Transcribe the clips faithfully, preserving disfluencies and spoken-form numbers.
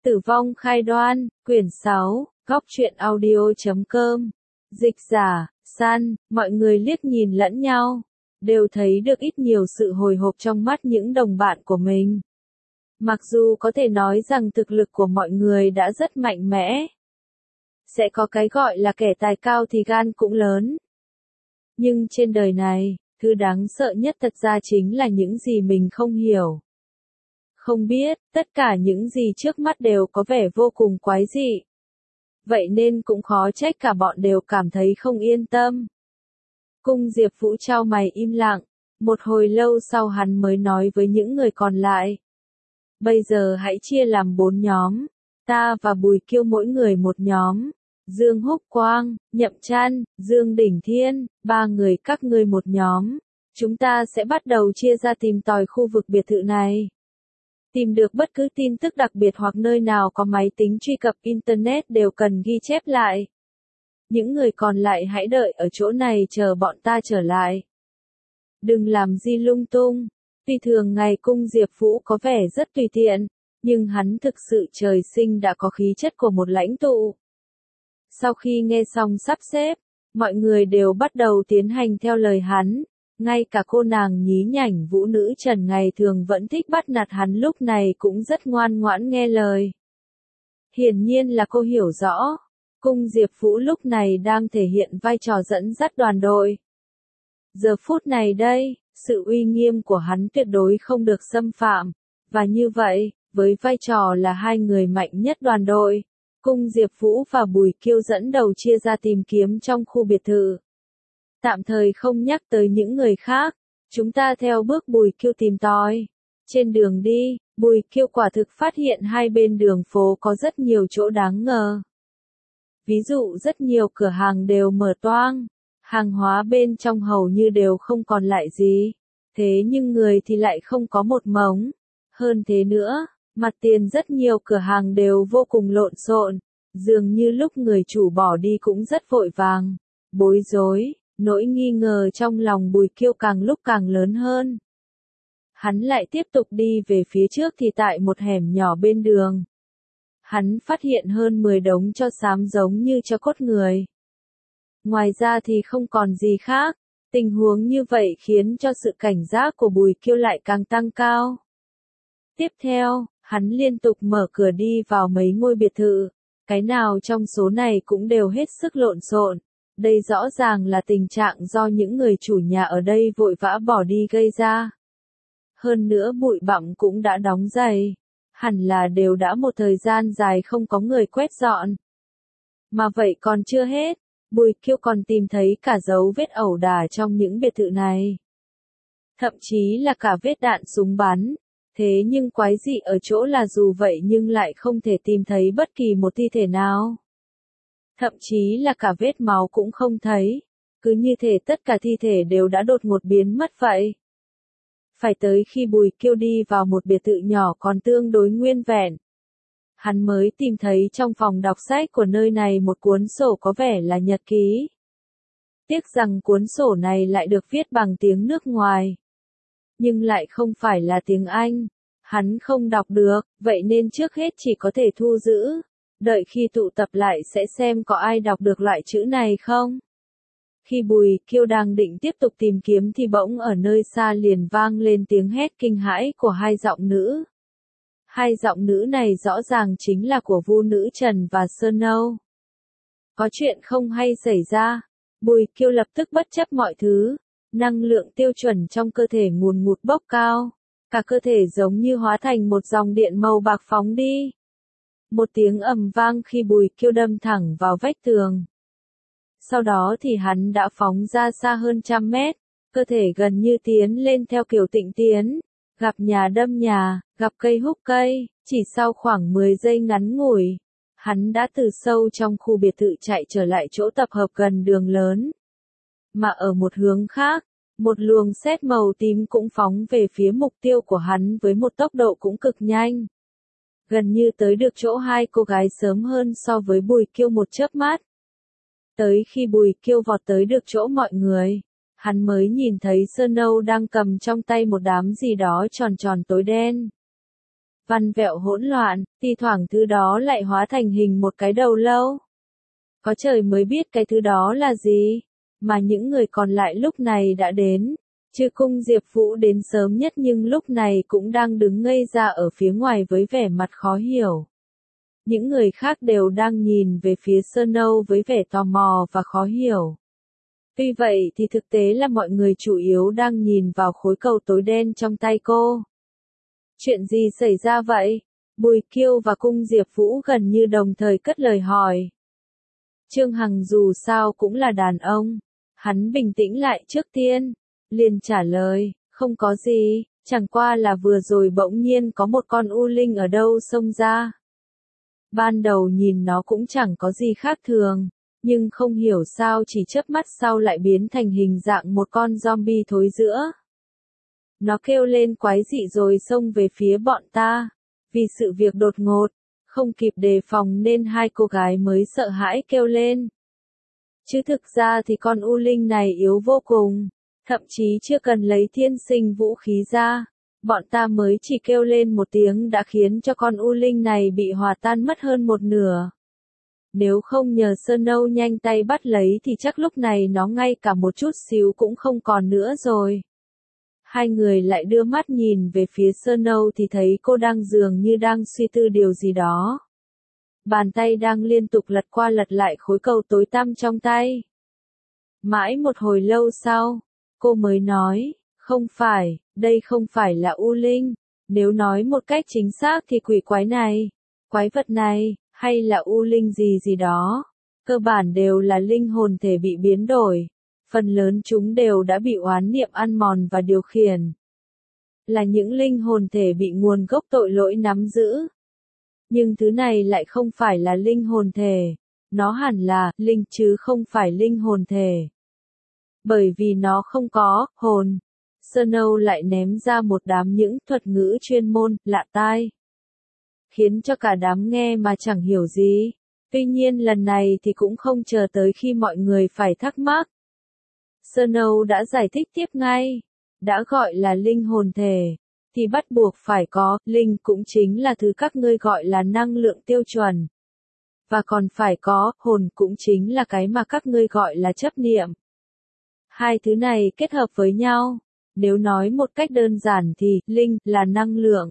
Tử vong khai đoan, quyển sáu, góc truyện audio chấm com. Dịch giả, San, mọi người liếc nhìn lẫn nhau, đều thấy được ít nhiều sự hồi hộp trong mắt những đồng bạn của mình. Mặc dù có thể nói rằng thực lực của mọi người đã rất mạnh mẽ. Sẽ có cái gọi là kẻ tài cao thì gan cũng lớn. Nhưng trên đời này, thứ đáng sợ nhất thật ra chính là những gì mình không hiểu. Không biết, tất cả những gì trước mắt đều có vẻ vô cùng quái dị. Vậy nên cũng khó trách cả bọn đều cảm thấy không yên tâm. Cung Diệp Vũ chau mày im lặng, một hồi lâu sau hắn mới nói với những người còn lại. Bây giờ hãy chia làm bốn nhóm, ta và Bùi Kiêu mỗi người một nhóm, Dương Húc Quang, Nhậm Trăn, Dương Đỉnh Thiên, ba người các ngươi một nhóm. Chúng ta sẽ bắt đầu chia ra tìm tòi khu vực biệt thự này. Tìm được bất cứ tin tức đặc biệt hoặc nơi nào có máy tính truy cập Internet đều cần ghi chép lại. Những người còn lại hãy đợi ở chỗ này chờ bọn ta trở lại. Đừng làm gì lung tung. Tuy thường ngày Cung Diệp Vũ có vẻ rất tùy tiện, nhưng hắn thực sự trời sinh đã có khí chất của một lãnh tụ. Sau khi nghe xong sắp xếp, mọi người đều bắt đầu tiến hành theo lời hắn. Ngay cả cô nàng nhí nhảnh Vũ Nữ Trần ngày thường vẫn thích bắt nạt hắn lúc này cũng rất ngoan ngoãn nghe lời. Hiển nhiên là cô hiểu rõ, Cung Diệp Vũ lúc này đang thể hiện vai trò dẫn dắt đoàn đội. Giờ phút này đây, sự uy nghiêm của hắn tuyệt đối không được xâm phạm, và như vậy, với vai trò là hai người mạnh nhất đoàn đội, Cung Diệp Vũ và Bùi Kiêu dẫn đầu chia ra tìm kiếm trong khu biệt thự. Tạm thời không nhắc tới những người khác, chúng ta theo bước Bùi Kiêu tìm tòi. Trên đường đi, Bùi Kiêu quả thực phát hiện hai bên đường phố có rất nhiều chỗ đáng ngờ. Ví dụ rất nhiều cửa hàng đều mở toang, hàng hóa bên trong hầu như đều không còn lại gì, thế nhưng người thì lại không có một mống. Hơn thế nữa, mặt tiền rất nhiều cửa hàng đều vô cùng lộn xộn, dường như lúc người chủ bỏ đi cũng rất vội vàng, bối rối. Nỗi nghi ngờ trong lòng Bùi Kiêu càng lúc càng lớn hơn. Hắn lại tiếp tục đi về phía trước thì tại một hẻm nhỏ bên đường. Hắn phát hiện hơn mười đống tro xám giống như tro cốt người. Ngoài ra thì không còn gì khác, tình huống như vậy khiến cho sự cảnh giác của Bùi Kiêu lại càng tăng cao. Tiếp theo, hắn liên tục mở cửa đi vào mấy ngôi biệt thự, cái nào trong số này cũng đều hết sức lộn xộn. Đây rõ ràng là tình trạng do những người chủ nhà ở đây vội vã bỏ đi gây ra. Hơn nữa bụi bặm cũng đã đóng dày, hẳn là đều đã một thời gian dài không có người quét dọn. Mà vậy còn chưa hết, Bùi Kiêu còn tìm thấy cả dấu vết ẩu đả trong những biệt thự này. Thậm chí là cả vết đạn súng bắn. Thế nhưng quái dị ở chỗ là dù vậy nhưng lại không thể tìm thấy bất kỳ một thi thể nào. Thậm chí là cả vết máu cũng không thấy, cứ như thể tất cả thi thể đều đã đột ngột biến mất vậy. Phải tới khi Bùi Kiêu đi vào một biệt thự nhỏ còn tương đối nguyên vẹn, hắn mới tìm thấy trong phòng đọc sách của nơi này một cuốn sổ có vẻ là nhật ký. Tiếc rằng cuốn sổ này lại được viết bằng tiếng nước ngoài, nhưng lại không phải là tiếng Anh, hắn không đọc được, vậy nên trước hết chỉ có thể thu giữ. Đợi khi tụ tập lại sẽ xem có ai đọc được loại chữ này không. Khi Bùi Kiêu đang định tiếp tục tìm kiếm thì bỗng ở nơi xa liền vang lên tiếng hét kinh hãi của hai giọng nữ. Hai giọng nữ này rõ ràng chính là của Vũ Nữ Trần và Sơn Âu. Có chuyện không hay xảy ra, Bùi Kiêu lập tức bất chấp mọi thứ, năng lượng tiêu chuẩn trong cơ thể ngùn ngụt bốc cao, cả cơ thể giống như hóa thành một dòng điện màu bạc phóng đi. Một tiếng ầm vang khi Bùi Kiêu đâm thẳng vào vách tường. Sau đó thì hắn đã phóng ra xa hơn trăm mét, cơ thể gần như tiến lên theo kiểu tịnh tiến, gặp nhà đâm nhà, gặp cây húc cây, chỉ sau khoảng mười giây ngắn ngủi, hắn đã từ sâu trong khu biệt thự chạy trở lại chỗ tập hợp gần đường lớn. Mà ở một hướng khác, một luồng sét màu tím cũng phóng về phía mục tiêu của hắn với một tốc độ cũng cực nhanh. Gần như tới được chỗ hai cô gái sớm hơn so với Bùi Kiêu một chớp mắt. Tới khi Bùi Kiêu vọt tới được chỗ mọi người, hắn mới nhìn thấy Sơn Âu đang cầm trong tay một đám gì đó tròn tròn tối đen. văn vẹo hỗn loạn, thi thoảng thứ đó lại hóa thành hình một cái đầu lâu. Có trời mới biết cái thứ đó là gì, mà những người còn lại lúc này đã đến. Chứ cung Diệp Vũ đến sớm nhất nhưng lúc này cũng đang đứng ngây ra ở phía ngoài với vẻ mặt khó hiểu. Những người khác đều đang nhìn về phía Sơn Âu với vẻ tò mò và khó hiểu. Tuy vậy thì thực tế là mọi người chủ yếu đang nhìn vào khối cầu tối đen trong tay cô. Chuyện gì xảy ra vậy? Bùi Kiêu và cung Diệp Vũ gần như đồng thời cất lời hỏi. Trương Hằng dù sao cũng là đàn ông. Hắn bình tĩnh lại trước tiên, liền trả lời, không có gì, chẳng qua là vừa rồi bỗng nhiên có một con u linh ở đâu xông ra. Ban đầu nhìn nó cũng chẳng có gì khác thường, nhưng không hiểu sao chỉ chớp mắt sau lại biến thành hình dạng một con zombie thối rữa. Nó kêu lên quái dị rồi xông về phía bọn ta. Vì sự việc đột ngột, không kịp đề phòng nên hai cô gái mới sợ hãi kêu lên. Chứ thực ra thì con u linh này yếu vô cùng, thậm chí chưa cần lấy thiên sinh vũ khí ra. Bọn ta mới chỉ kêu lên một tiếng đã khiến cho con u linh này bị hòa tan mất hơn một nửa. Nếu không nhờ Sơn Âu nhanh tay bắt lấy thì chắc lúc này nó ngay cả một chút xíu cũng không còn nữa rồi. Hai người lại đưa mắt nhìn về phía Sơn Âu thì thấy cô đang dường như đang suy tư điều gì đó. Bàn tay đang liên tục lật qua lật lại khối cầu tối tăm trong tay. Mãi một hồi lâu sau, cô mới nói, không phải, đây không phải là u linh. Nếu nói một cách chính xác thì quỷ quái này, quái vật này, hay là u linh gì gì đó, cơ bản đều là linh hồn thể bị biến đổi. Phần lớn chúng đều đã bị oán niệm ăn mòn và điều khiển. Là những linh hồn thể bị nguồn gốc tội lỗi nắm giữ. Nhưng thứ này lại không phải là linh hồn thể. Nó hẳn là linh chứ không phải linh hồn thể. Bởi vì nó không có hồn. Sơn Âu lại ném ra một đám những thuật ngữ chuyên môn, lạ tai. Khiến cho cả đám nghe mà chẳng hiểu gì. Tuy nhiên lần này thì cũng không chờ tới khi mọi người phải thắc mắc. Sơn Âu đã giải thích tiếp ngay. Đã gọi là linh hồn thể, thì bắt buộc phải có, linh cũng chính là thứ các ngươi gọi là năng lượng tiêu chuẩn. Và còn phải có, hồn cũng chính là cái mà các ngươi gọi là chấp niệm. Hai thứ này kết hợp với nhau. Nếu nói một cách đơn giản thì, linh là năng lượng.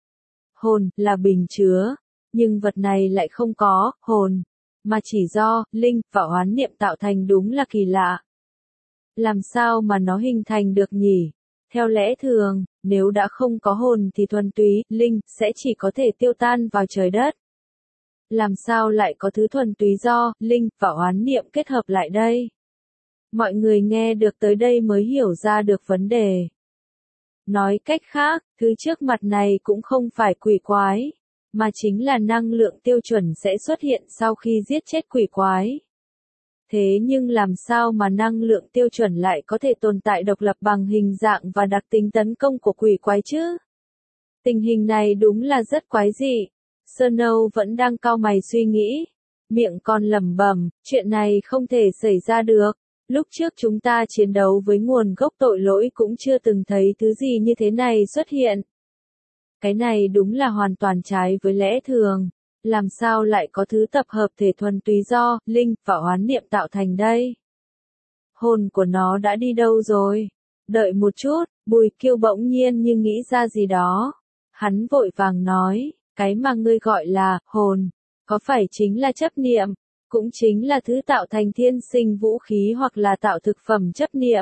Hồn là bình chứa. Nhưng vật này lại không có, hồn. Mà chỉ do, linh, và oán niệm tạo thành đúng là kỳ lạ. Làm sao mà nó hình thành được nhỉ? Theo lẽ thường, nếu đã không có hồn thì thuần túy, linh, sẽ chỉ có thể tiêu tan vào trời đất. Làm sao lại có thứ thuần túy do, linh, và oán niệm kết hợp lại đây? Mọi người nghe được tới đây mới hiểu ra được vấn đề. Nói cách khác, thứ trước mặt này cũng không phải quỷ quái, mà chính là năng lượng tiêu chuẩn sẽ xuất hiện sau khi giết chết quỷ quái. Thế nhưng làm sao mà năng lượng tiêu chuẩn lại có thể tồn tại độc lập bằng hình dạng và đặc tính tấn công của quỷ quái chứ? Tình hình này đúng là rất quái dị. Sơn Âu vẫn đang cau mày suy nghĩ. Miệng còn lẩm bẩm, chuyện này không thể xảy ra được. Lúc trước chúng ta chiến đấu với nguồn gốc tội lỗi cũng chưa từng thấy thứ gì như thế này xuất hiện. Cái này đúng là hoàn toàn trái với lẽ thường. Làm sao lại có thứ tập hợp thể thuần túy do, linh, và oán niệm tạo thành đây? Hồn của nó đã đi đâu rồi? Đợi một chút, Bùi Kiêu bỗng nhiên như nghĩ ra gì đó. Hắn vội vàng nói, cái mà ngươi gọi là, hồn, có phải chính là chấp niệm, cũng chính là thứ tạo thành thiên sinh vũ khí hoặc là tạo thực phẩm chấp niệm.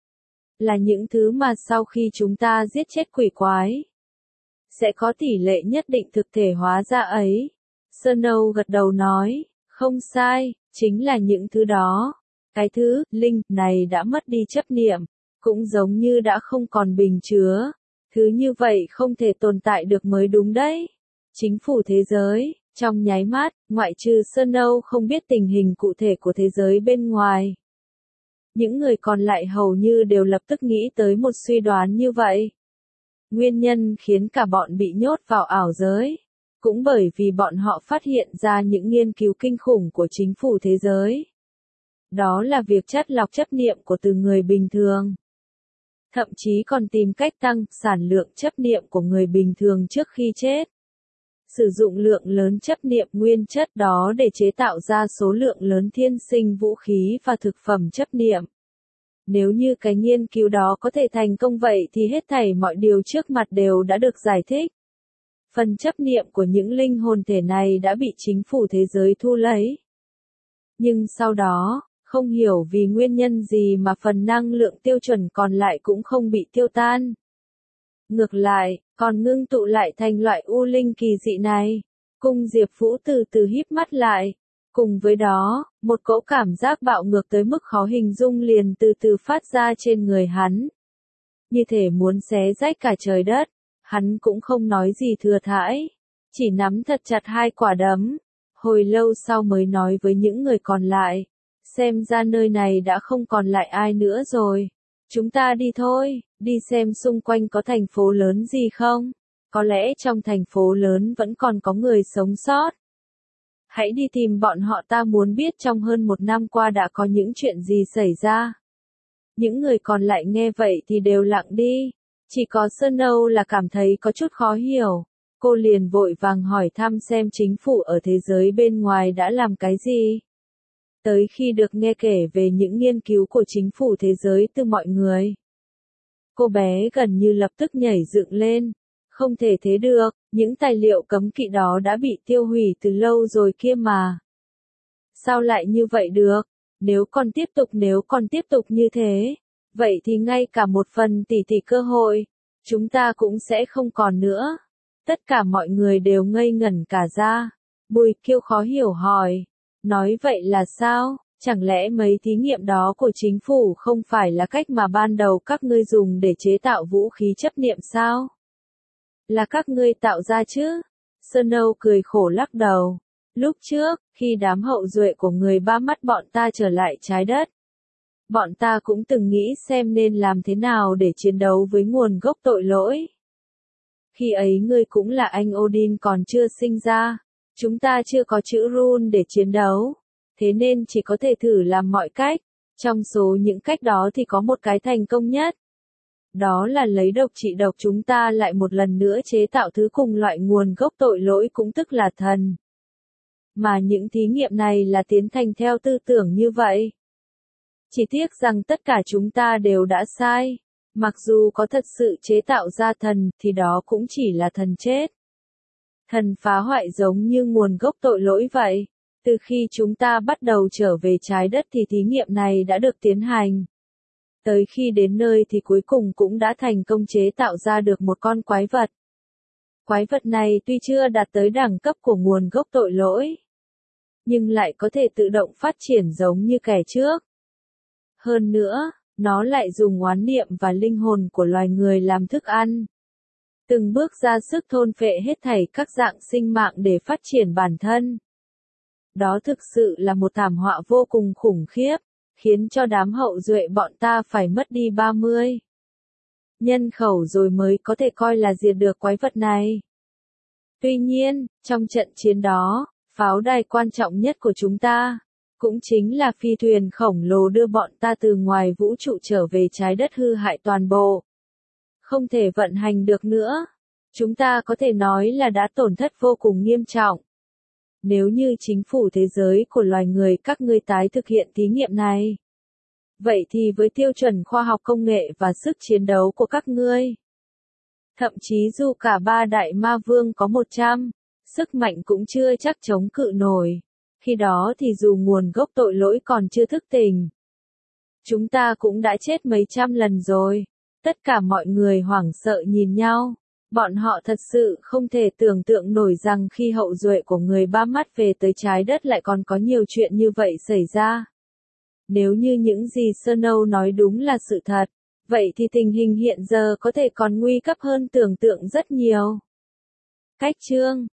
Là những thứ mà sau khi chúng ta giết chết quỷ quái, sẽ có tỷ lệ nhất định thực thể hóa ra ấy. Sơn Âu gật đầu nói, không sai, chính là những thứ đó. Cái thứ, linh, này đã mất đi chấp niệm, cũng giống như đã không còn bình chứa. Thứ như vậy không thể tồn tại được mới đúng đấy. Chính phủ thế giới, trong nháy mắt, ngoại trừ Sơn Âu không biết tình hình cụ thể của thế giới bên ngoài. Những người còn lại hầu như đều lập tức nghĩ tới một suy đoán như vậy. Nguyên nhân khiến cả bọn bị nhốt vào ảo giới. Cũng bởi vì bọn họ phát hiện ra những nghiên cứu kinh khủng của chính phủ thế giới. Đó là việc chắt lọc chấp niệm của từng người bình thường. thậm chí còn tìm cách tăng sản lượng chấp niệm của người bình thường trước khi chết. Sử dụng lượng lớn chấp niệm nguyên chất đó để chế tạo ra số lượng lớn thiên sinh vũ khí và thực phẩm chấp niệm. Nếu như cái nghiên cứu đó có thể thành công vậy thì hết thảy mọi điều trước mặt đều đã được giải thích. Phần chấp niệm của những linh hồn thể này đã bị chính phủ thế giới thu lấy. Nhưng sau đó, không hiểu vì nguyên nhân gì mà phần năng lượng tiêu chuẩn còn lại cũng không bị tiêu tan. Ngược lại, còn ngưng tụ lại thành loại u linh kỳ dị này. Cung Diệp Vũ từ từ híp mắt lại. Cùng với đó, một cỗ cảm giác bạo ngược tới mức khó hình dung liền từ từ phát ra trên người hắn. Như thể muốn xé rách cả trời đất. Hắn cũng không nói gì thừa thãi. Chỉ nắm thật chặt hai quả đấm. Hồi lâu sau mới nói với những người còn lại. Xem ra nơi này đã không còn lại ai nữa rồi. Chúng ta đi thôi, đi xem xung quanh có thành phố lớn gì không. Có lẽ trong thành phố lớn vẫn còn có người sống sót. Hãy đi tìm bọn họ, ta muốn biết trong hơn một năm qua đã có những chuyện gì xảy ra. Những người còn lại nghe vậy thì đều lặng đi. Chỉ có Snow là cảm thấy có chút khó hiểu. Cô liền vội vàng hỏi thăm xem chính phủ ở thế giới bên ngoài đã làm cái gì. Tới khi được nghe kể về những nghiên cứu của chính phủ thế giới từ mọi người, cô bé gần như lập tức nhảy dựng lên. Không thể thế được, những tài liệu cấm kỵ đó đã bị tiêu hủy từ lâu rồi kia mà. Sao lại như vậy được? Nếu còn tiếp tục nếu còn tiếp tục như thế, vậy thì ngay cả một phần tỷ tỷ cơ hội, chúng ta cũng sẽ không còn nữa. Tất cả mọi người đều ngây ngẩn cả ra. Bùi Kiêu khó hiểu hỏi. Nói vậy là sao? Chẳng lẽ mấy thí nghiệm đó của chính phủ không phải là cách mà ban đầu các ngươi dùng để chế tạo vũ khí chấp niệm sao? Là các ngươi tạo ra chứ? Snow cười khổ lắc đầu. Lúc trước, khi đám hậu duệ của người ba mắt bọn ta trở lại trái đất, bọn ta cũng từng nghĩ xem nên làm thế nào để chiến đấu với nguồn gốc tội lỗi. Khi ấy ngươi cũng là anh Odin còn chưa sinh ra. Chúng ta chưa có chữ rune để chiến đấu. Thế nên chỉ có thể thử làm mọi cách. Trong số những cách đó thì có một cái thành công nhất. Đó là lấy độc trị độc, chúng ta lại một lần nữa chế tạo thứ cùng loại nguồn gốc tội lỗi, cũng tức là thần. Mà những thí nghiệm này là tiến hành theo tư tưởng như vậy. Chỉ tiếc rằng tất cả chúng ta đều đã sai. Mặc dù có thật sự chế tạo ra thần, thì đó cũng chỉ là thần chết. Thần phá hoại giống như nguồn gốc tội lỗi vậy. Từ khi chúng ta bắt đầu trở về trái đất thì thí nghiệm này đã được tiến hành. Tới khi đến nơi thì cuối cùng cũng đã thành công chế tạo ra được một con quái vật. Quái vật này tuy chưa đạt tới đẳng cấp của nguồn gốc tội lỗi, nhưng lại có thể tự động phát triển giống như kẻ trước. Hơn nữa, nó lại dùng oán niệm và linh hồn của loài người làm thức ăn. Từng bước ra sức thôn phệ hết thảy các dạng sinh mạng để phát triển bản thân. Đó thực sự là một thảm họa vô cùng khủng khiếp, khiến cho đám hậu duệ bọn ta phải mất đi ba mươi nhân khẩu rồi mới có thể coi là diệt được quái vật này. Tuy nhiên, trong trận chiến đó, pháo đài quan trọng nhất của chúng ta, cũng chính là phi thuyền khổng lồ đưa bọn ta từ ngoài vũ trụ trở về trái đất hư hại toàn bộ. Không thể vận hành được nữa. Chúng ta có thể nói là đã tổn thất vô cùng nghiêm trọng. Nếu như chính phủ thế giới của loài người các ngươi tái thực hiện thí nghiệm này, vậy thì với tiêu chuẩn khoa học công nghệ và sức chiến đấu của các ngươi, thậm chí dù cả ba đại ma vương có một trăm, sức mạnh cũng chưa chắc chống cự nổi. Khi đó thì dù nguồn gốc tội lỗi còn chưa thức tỉnh, chúng ta cũng đã chết mấy trăm lần rồi. Tất cả mọi người hoảng sợ nhìn nhau. Bọn họ thật sự không thể tưởng tượng nổi rằng khi hậu duệ của người ba mắt về tới trái đất lại còn có nhiều chuyện như vậy xảy ra. Nếu như những gì Snow nói đúng là sự thật, vậy thì tình hình hiện giờ có thể còn nguy cấp hơn tưởng tượng rất nhiều. Cách chương